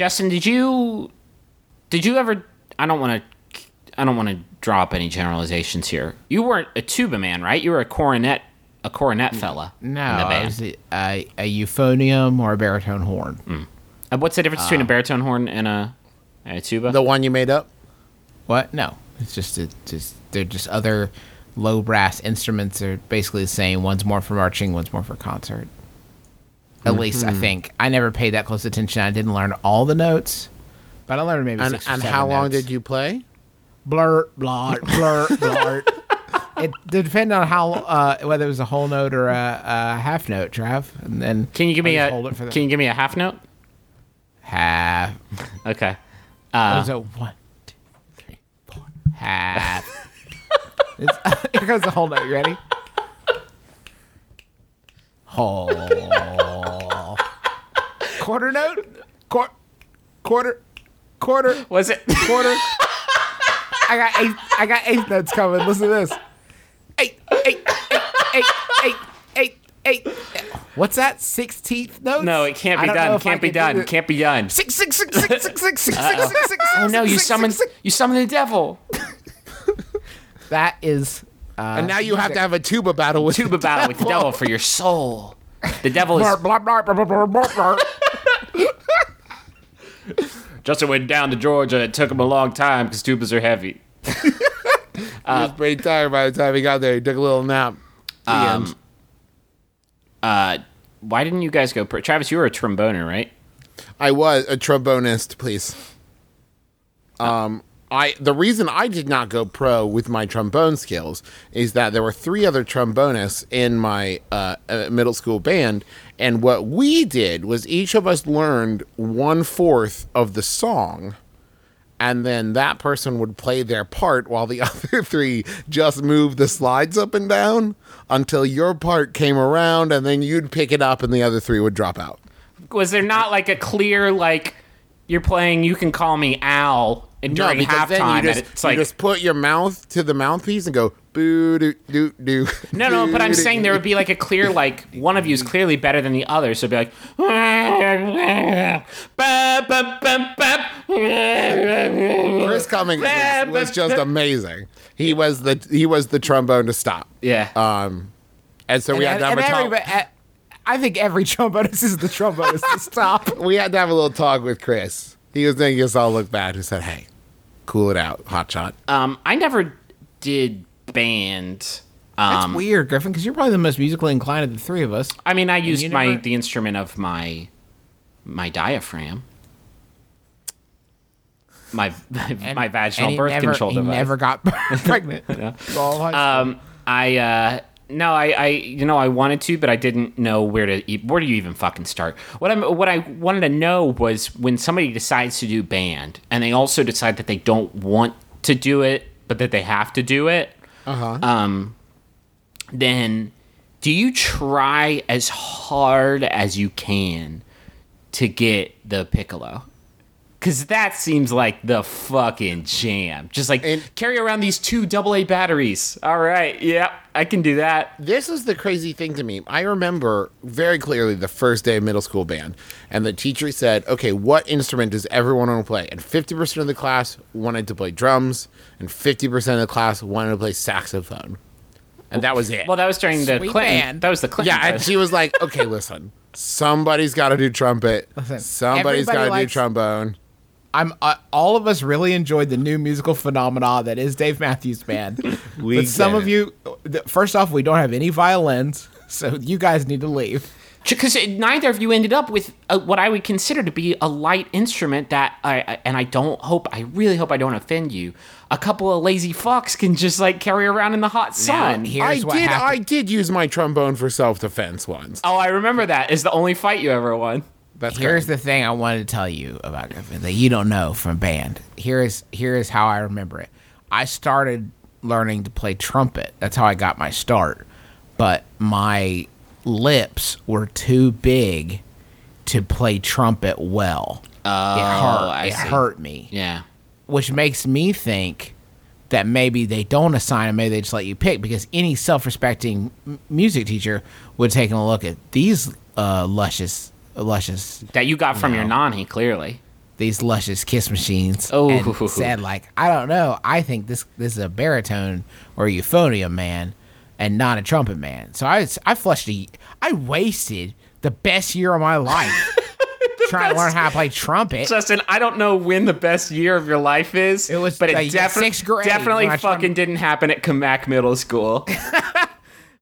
Justin, did you ever? I don't want to draw up any generalizations here. You weren't a tuba man, right? You were a cornet fella. No, in the band. I was a euphonium or a baritone horn. What's the difference between a baritone horn and a tuba? The one you made up? What? No, it's just they're just other low brass instruments. They're basically the same. One's more for marching, one's more for concert. At least I think. I never paid that close attention. I didn't learn all the notes, but I learned maybe 6 or 7 And how long notes. did you play? Blurt, blart, blurt, blart. It depended on how whether it was a whole note or a half note, Trav. And then Can you give me Can you give me a half note? half? Okay. What is it? 1, 2, 3, 4. Half. Here goes the whole note. You ready? Whole. Quarter note. Quarter. Was it? Quarter. I got eighth notes coming. Listen to this. Eight. What's that? 16th note? No, it can't be done. Can't be done. Can't be done. Six. Oh no, you summoned the devil. That is. And now you have to have a tuba battle with Tuba battle with the devil for your soul. The devil is. Justin went down to Georgia. It took him a long time because tubas are heavy. He was pretty tired by the time he got there. He took a little nap. The end. Why didn't you guys go pro? Travis, you were a tromboner, right? I was a trombonist, please. The reason I did not go pro with my trombone skills is that there were 3 other trombonists in my middle school band, and what we did was each of us learned 1/4 of the song, and then that person would play their part while the other 3 just moved the slides up and down until your part came around, and then you'd pick it up and the other 3 would drop out. Was there not like a clear you're playing "You Can Call Me Al" and during because then halftime? you just put your mouth to the mouthpiece and go boo doo doo doo. No, but I'm saying there would be like a clear, one of you is clearly better than the other, so it'd be like, Chris Cummings was just amazing. He was the trombone to stop. yeah. And so we had to have a talk. I think every trombonist is the trombonist to stop. We had to have a little talk with Chris. He was making us all look bad. He said, "Hey, cool it out, hotshot." I never did band. That's weird, Griffin, because you're probably the most musically inclined of the 3 of us. I mean, I used the instrument of my diaphragm. My vaginal birth control device. He never got pregnant. Yeah. I wanted to, but I didn't know where do you even fucking start? What I wanted to know was when somebody decides to do band and they also decide that they don't want to do it, but that they have to do it. Then do you try as hard as you can to get the piccolo? Because that seems like the fucking jam. Just carry around these 2 AA batteries. All right, yeah, I can do that. This is the crazy thing to me. I remember very clearly the first day of middle school band, and the teacher said, "Okay, what instrument does everyone want to play?" And 50% of the class wanted to play drums, and 50% of the class wanted to play saxophone. And that was it. Well, that was during the Sweet Clinton. band. That was the Clinton. Yeah, and she was like, "Okay, listen, somebody's got to do trumpet. Somebody's got to do trombone." All of us really enjoyed the new musical phenomena that is Dave Matthews Band. But some of you, first off, we don't have any violins, so you guys need to leave. Because neither of you ended up with what I would consider to be a light instrument that I really hope I don't offend you. A couple of lazy fucks can just carry around in the hot sun. I did use my trombone for self-defense once. Oh, I remember that. It's the only fight you ever won. Here's the thing I wanted to tell you about Griffin that you don't know from band. Here is how I remember it. I started learning to play trumpet. That's how I got my start. But my lips were too big to play trumpet well. It hurt me. Yeah. Which makes me think that maybe they don't assign it, maybe they just let you pick, because any self-respecting music teacher would take a look at these luscious that you got from your nanny, clearly. these luscious kiss machines Oh. and said like, I don't know, I think this is a baritone or euphonium man and not a trumpet man. So I wasted the best year of my life trying to learn how to play trumpet. Justin, I don't know when the best year of your life is. It was but like it sixth grade definitely when I fucking didn't happen at Kamak Middle School.